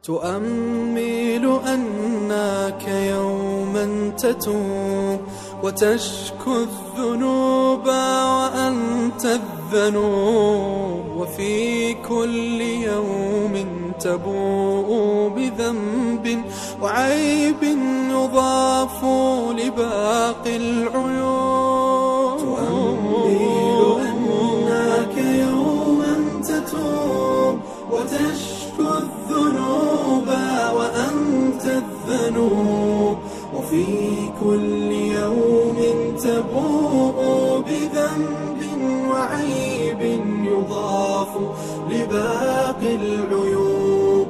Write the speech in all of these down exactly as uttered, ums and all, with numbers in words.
تؤمل أنك يوما تتوب وتشكو الذنوب وأنت الذنوب، وفي كل يوم تبوء بذنب وعيب يضاف لباقي العيوب. تؤمل أنك يوما تتوب وتشكو الذنوب وأنت الذنوب، وفي كل يوم تبوء بذنب وعيب يضاف لباقي العيوب.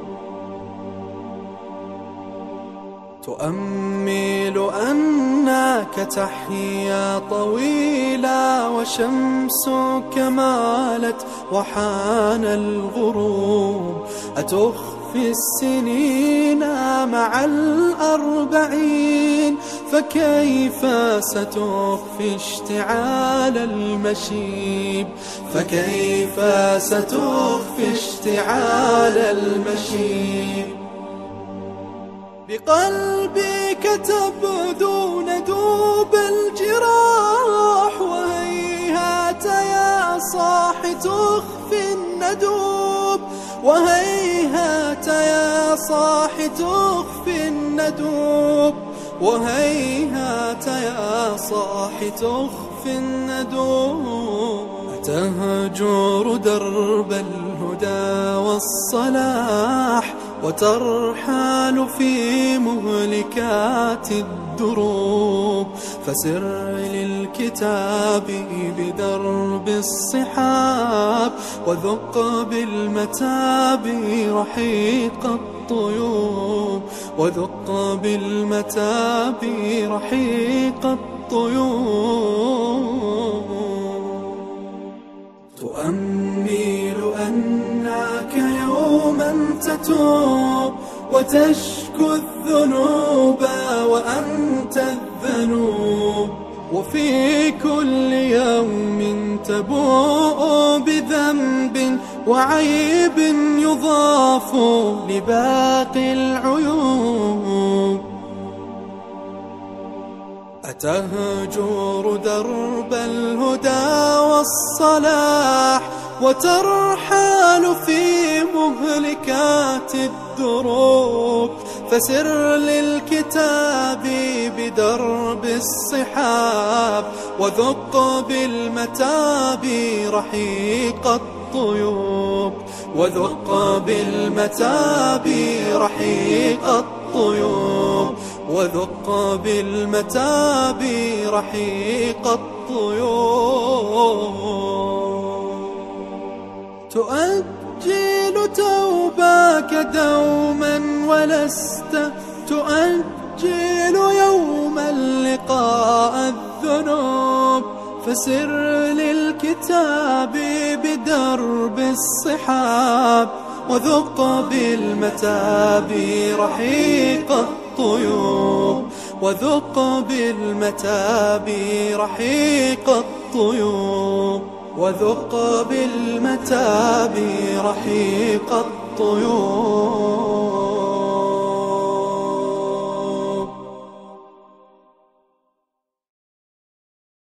تؤمل أنك تحيا طويلا وشمسك مالت وحان الغروب، أتخفي السنين مع الأربعين، فكيف ستخفي اشتعال المشيب، فكيف ستخفي اشتعال المشيب. بقلبك تبدو ندوب الجراح، وهيهات يا صاح تخفي الندوب، وهيهات يا صاح تخفي الندوب، وهيهات يا صاح تخفي الندوب. أتهجر درب الهدى والصلاح وترحال في مهلكات الدروب، فسر للكتاب بدرب الصحاب وذق بالمتاب رحيق الطيوب، وذق بالمتاب رحيق الطيوب. تؤمل أنك يوما تتوب وتشكو الذنوب وأنت الذنوب، وفي كل يوم تبوء بذنب وعيب يضاف لباقي العيوب. أتهجر درب الهدى والصلاح وترحال في مهلكات الدروب، فسر للكتاب بدرب الصحاب وذق بالمتاب رحيق الطيوب، وذق بالمتاب رحيق الطيوب، وذق بالمتاب رحيق الطيوب. تؤجل توباك دوما ولست تؤجل يوما لقاء الذنوب، فسر للكتاب بدرب الصحاب وذق بالمتاب رحيق الطيوب، وذق بالمتاب رحيق الطيوب، وذق بالمتاب رحيق الطيوب.